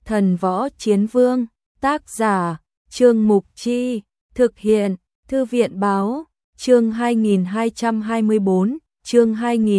Thần Võ Chiến Vương, tác giả, Trương Mục Chi, thực hiện, Thư viện Báo, chương 2224, chương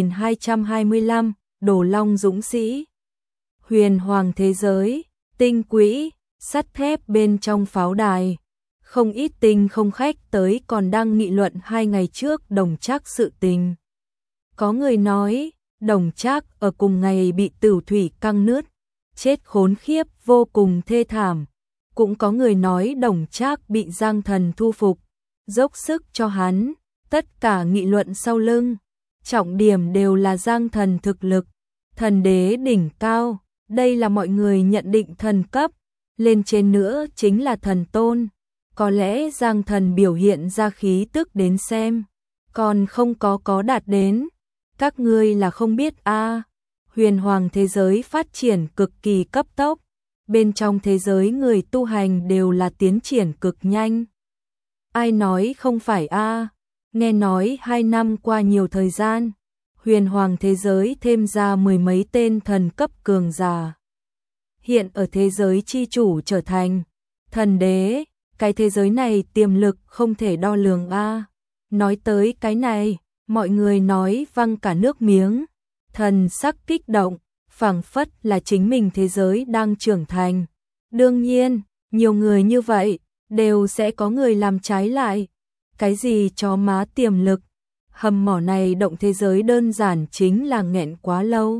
2225, Đồ Long Dũng Sĩ. Huyền Hoàng thế giới, tinh quỹ, sắt thép bên trong pháo đài. Không ít tinh không khách tới còn đang nghị luận 2 ngày trước Đồng Trác sự tình. Có người nói, Đồng Trác ở cùng ngày bị Tửu Thủy căng nứt, chết khốn khiếp vô cùng thê thảm. Cũng có người nói Đồng Trác bị Giang Thần thu phục, dốc sức cho hắn, tất cả nghị luận sau lưng. Trọng điểm đều là Giang Thần thực lực, thần đế đỉnh cao, đây là mọi người nhận định thần cấp, lên trên nữa chính là thần tôn. Có lẽ Giang Thần biểu hiện ra khí tức đến xem, còn không có đạt đến. Các ngươi là không biết a, Huyền Hoàng thế giới phát triển cực kỳ cấp tốc, bên trong thế giới người tu hành đều là tiến triển cực nhanh. Ai nói không phải a? Nghe nói 2 năm qua nhiều thời gian, Huyền Hoàng thế giới thêm ra 10 mấy tên thần cấp cường giả. Hiện ở thế giới chi chủ trở thành thần đế, cái thế giới này tiềm lực không thể đo lường a. Nói tới cái này, mọi người nói văng cả nước miếng, thần sắc kích động, phảng phất là chính mình thế giới đang trưởng thành. Đương nhiên, nhiều người như vậy, đều sẽ có người làm trái lại. Cái gì chó má tiềm lực, hầm mỏ này động thế giới đơn giản chính là nghẹn quá lâu.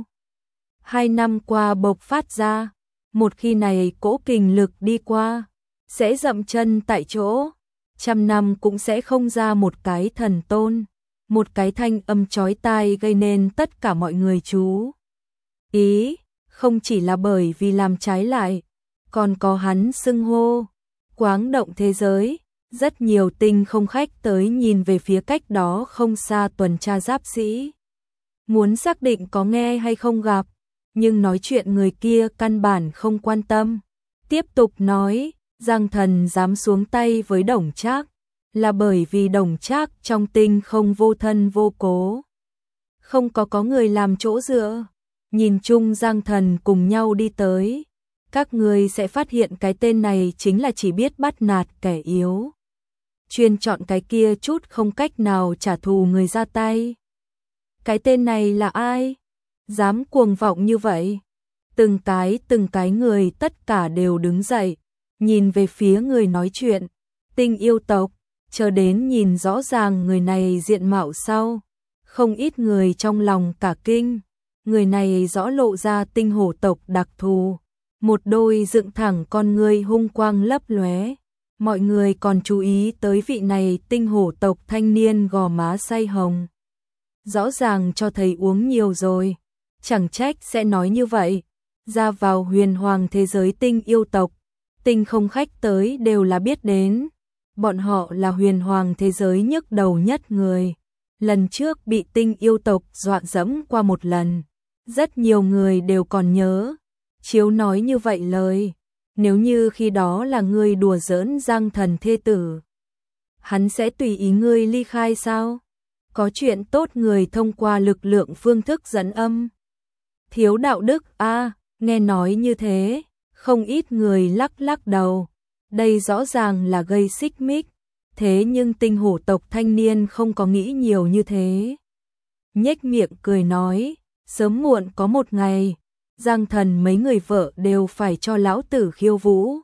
2 năm qua bộc phát ra, một khi này cỗ kình lực đi qua, sẽ dậm chân tại chỗ, 100 năm cũng sẽ không ra một cái thần tôn. Một cái thanh âm chói tai gây nên tất cả mọi người chú ý, không chỉ là bởi vì làm trái lại, còn có hắn xưng hô, quáng động thế giới. Rất nhiều tinh không khách tới nhìn về phía cách đó không xa tuần tra giáp sĩ. Muốn xác định có nghe hay không gặp, nhưng nói chuyện người kia căn bản không quan tâm. Tiếp tục nói, Giang Thần dám xuống tay với Đồng Trác, là bởi vì Đồng Trác trong tinh không vô thân vô cố. Không có người làm chỗ dựa. Nhìn chung Giang Thần cùng nhau đi tới, các người sẽ phát hiện cái tên này chính là chỉ biết bắt nạt kẻ yếu, chuyên chọn cái kia chút không cách nào trả thù người ra tay. Cái tên này là ai? Dám cuồng vọng như vậy? Từng cái người tất cả đều đứng dậy, nhìn về phía người nói chuyện, Tinh yêu tộc, chờ đến nhìn rõ ràng người này diện mạo sau. Không ít người trong lòng cả kinh, người này rõ lộ ra tinh hổ tộc đặc thù, một đôi dựng thẳng con ngươi hung quang lấp lóe. Mọi người còn chú ý tới vị này tinh hổ tộc thanh niên gò má say hồng. Rõ ràng cho thấy uống nhiều rồi, chẳng trách sẽ nói như vậy. Ra vào Huyền Hoàng thế giới tinh yêu tộc, tinh không khách tới đều là biết đến. Bọn họ là Huyền Hoàng thế giới nhức đầu nhất người. Lần trước bị tinh yêu tộc dọa dẫm qua một lần, rất nhiều người đều còn nhớ. Chiếu nói như vậy lời, nếu như khi đó là ngươi đùa giỡn Giang Thần thê tử, hắn sẽ tùy ý ngươi ly khai sao? Có chuyện tốt người thông qua lực lượng phương thức dẫn âm. Thiếu đạo đức a, nghe nói như thế, không ít người lắc đầu. Đây rõ ràng là gây xích mích, thế nhưng tinh hổ tộc thanh niên không có nghĩ nhiều như thế. Nhếch miệng cười nói, sớm muộn có một ngày, Giang Thần mấy người vợ đều phải cho lão tử khiêu vũ.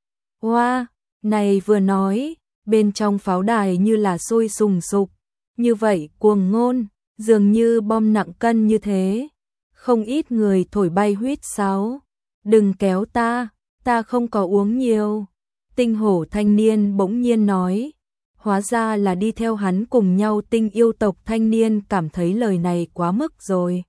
Hoa, này vừa nói, bên trong pháo đài như là sôi sùng sục, như vậy cuồng ngôn, dường như bom nặng cân như thế. Không ít người thổi bay huýt sáo, đừng kéo ta không có uống nhiều. Tinh hổ thanh niên bỗng nhiên nói, hóa ra là đi theo hắn cùng nhau. Tinh yêu tộc thanh niên cảm thấy lời này quá mức rồi,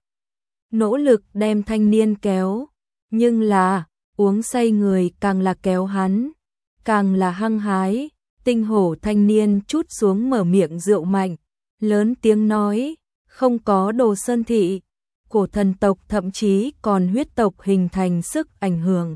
nỗ lực đem thanh niên kéo, nhưng là uống say người càng là kéo hắn, càng là hăng hái. Tinh hổ thanh niên chút xuống mở miệng rượu mạnh, lớn tiếng nói, không có Đồ Sơn thị, cổ thần tộc thậm chí còn huyết tộc hình thành sức ảnh hưởng.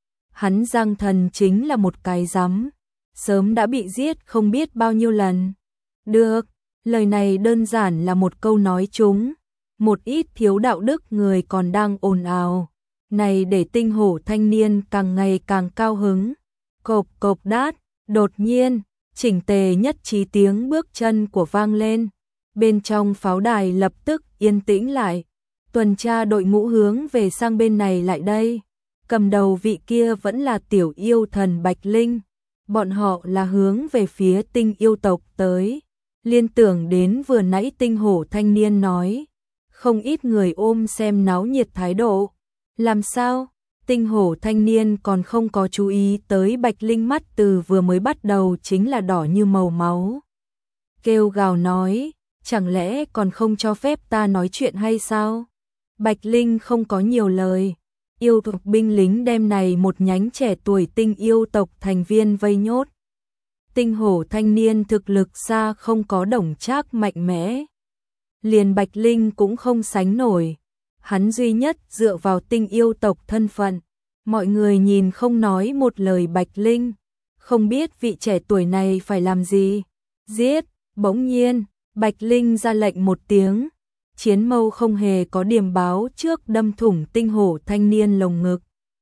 Hắn Giang Thần chính là một cái rắm, sớm đã bị giết không biết bao nhiêu lần. Được, lời này đơn giản là một câu nói trúng. Một ít thiếu đạo đức người còn đang ồn ào, này để tinh hổ thanh niên càng ngày càng cao hứng. Cộp cộp đát, đột nhiên, chỉnh tề nhất trí tiếng bước chân của vang lên. Bên trong pháo đài lập tức yên tĩnh lại. Tuần tra đội ngũ hướng về sang bên này lại đây. Cầm đầu vị kia vẫn là tiểu yêu thần Bạch Linh. Bọn họ là hướng về phía tinh yêu tộc tới. Liên tưởng đến vừa nãy tinh hổ thanh niên nói. Không ít người ôm xem náo nhiệt thái độ. Làm sao? Tinh hổ thanh niên còn không có chú ý tới Bạch Linh mắt từ vừa mới bắt đầu chính là đỏ như màu máu. Kêu gào nói, chẳng lẽ còn không cho phép ta nói chuyện hay sao? Bạch Linh không có nhiều lời. Yêu tộc binh lính đem này một nhánh trẻ tuổi tinh yêu tộc thành viên vây nhốt. Tinh hổ thanh niên thực lực xa không có Đồng Trác mạnh mẽ. Liền Bạch Linh cũng không sánh nổi. Hắn duy nhất dựa vào tinh yêu tộc thân phận. Mọi người nhìn không nói một lời Bạch Linh. Không biết vị trẻ tuổi này phải làm gì. Giết, bỗng nhiên, Bạch Linh ra lệnh một tiếng. Chiến mâu không hề có điểm báo trước đâm thủng tinh hổ thanh niên lồng ngực.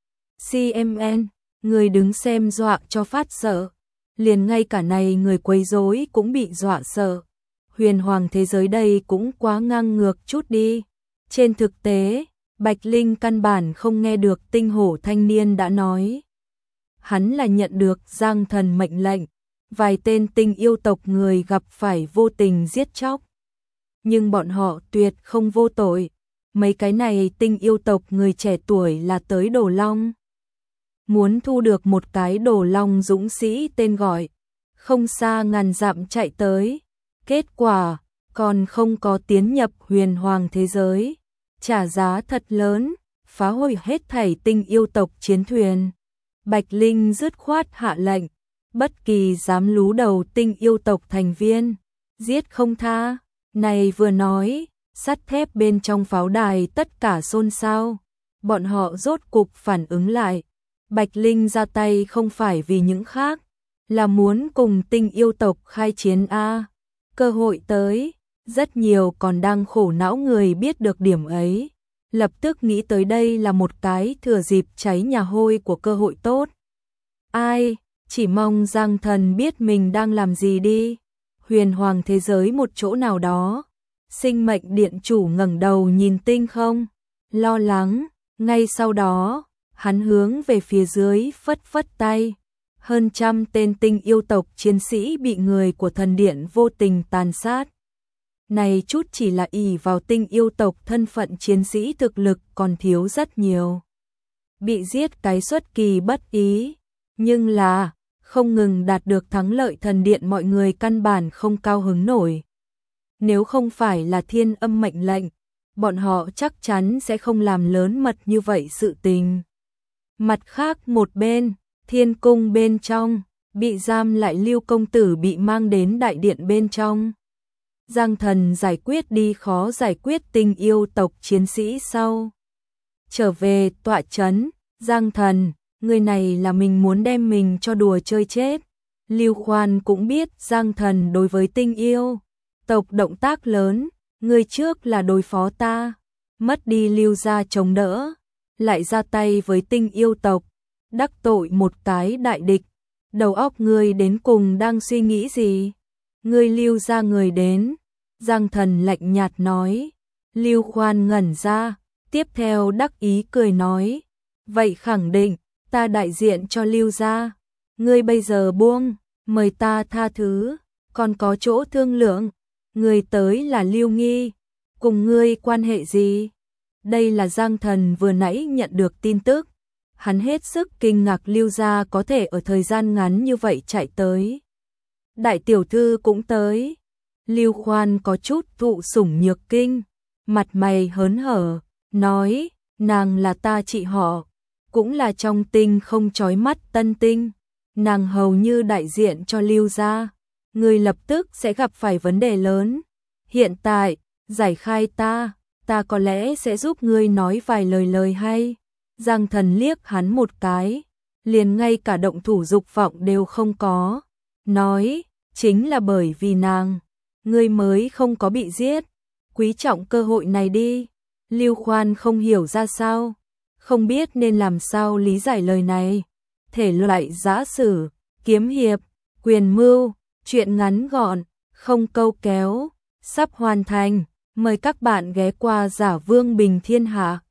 CMN, người đứng xem dọa cho phát sợ. Liền ngay cả này người quấy rối cũng bị dọa sợ. Huyền hoàng thế giới đây cũng quá ngang ngược chút đi. Trên thực tế, Bạch Linh căn bản không nghe được tinh hổ thanh niên đã nói. Hắn là nhận được Giang Thần mệnh lệnh, vài tên tinh yêu tộc người gặp phải vô tình giết chóc. Nhưng bọn họ tuyệt không vô tội. Mấy cái này tinh yêu tộc người trẻ tuổi là tới Đồ Long. Muốn thu được một cái Đồ Long dũng sĩ tên gọi. Không xa ngàn dặm chạy tới. Kết quả, còn không có tiến nhập huyền hoàng thế giới. Trả giá thật lớn, phá hủy hết thảy tinh yêu tộc chiến thuyền. Bạch Linh dứt khoát hạ lệnh. Bất kỳ dám lú đầu tinh yêu tộc thành viên. Giết không tha. Này vừa nói, sắt thép bên trong pháo đài tất cả xôn xao. Bọn họ rốt cục phản ứng lại. Bạch Linh ra tay không phải vì những khác, là muốn cùng tinh yêu tộc khai chiến A. Cơ hội tới, rất nhiều còn đang khổ não người biết được điểm ấy. Lập tức nghĩ tới đây là một cái thừa dịp cháy nhà hôi của cơ hội tốt. Ai, chỉ mong Giang Thần biết mình đang làm gì đi. Huyền hoàng thế giới một chỗ nào đó. Sinh mệnh điện chủ ngẩng đầu nhìn tinh không, lo lắng. Ngay sau đó, hắn hướng về phía dưới phất phất tay. Hơn trăm tên tinh yêu tộc chiến sĩ bị người của thần điện vô tình tàn sát. Này chút chỉ là ỷ vào tinh yêu tộc thân phận chiến sĩ thực lực còn thiếu rất nhiều. Bị giết cái xuất kỳ bất ý. Nhưng là, không ngừng đạt được thắng lợi thần điện mọi người căn bản không cao hứng nổi. Nếu không phải là thiên âm mệnh lệnh, bọn họ chắc chắn sẽ không làm lớn mật như vậy sự tình. Mặt khác một bên, thiên cung bên trong, bị giam lại Lưu công tử bị mang đến đại điện bên trong. Giang Thần giải quyết đi khó giải quyết tinh yêu tộc chiến sĩ sau. Trở về tọa trấn, Giang Thần, người này là mình muốn đem mình cho đùa chơi chết. Lưu Khoan cũng biết Giang Thần đối với tinh yêu tộc động tác lớn, người trước là đối phó ta, mất đi Lưu gia chống đỡ, lại ra tay với tinh yêu tộc, đắc tội một cái đại địch. Đầu óc ngươi đến cùng đang suy nghĩ gì? Ngươi Lưu gia người đến. Giang Thần lạnh nhạt nói. Lưu Khoan ngẩn ra, tiếp theo đắc ý cười nói. Vậy khẳng định, ta đại diện cho Lưu gia. Ngươi bây giờ buông, mời ta tha thứ, còn có chỗ thương lượng. Ngươi tới là Lưu Nghi, cùng ngươi quan hệ gì? Đây là Giang Thần vừa nãy nhận được tin tức. Hắn hết sức kinh ngạc Lưu gia có thể ở thời gian ngắn như vậy chạy tới. Đại tiểu thư cũng tới. Lưu Khoan có chút thụ sủng nhược kinh, mặt mày hớn hở, nói, nàng là ta chị họ, cũng là trong tinh không chói mắt tân tinh, nàng hầu như đại diện cho Lưu gia, người lập tức sẽ gặp phải vấn đề lớn. Hiện tại, giải khai ta có lẽ sẽ giúp ngươi nói vài lời hay. Giang Thần liếc hắn một cái, liền ngay cả động thủ dục vọng đều không có, nói, chính là bởi vì nàng, ngươi mới không có bị giết, quý trọng cơ hội này đi. Lưu Khoan không hiểu ra sao, không biết nên làm sao lý giải lời này. Thể loại giã sử, kiếm hiệp, quyền mưu, truyện ngắn gọn, không câu kéo, sắp hoàn thành. Mời các bạn ghé qua Giả Vương Bình Thiên Hạ.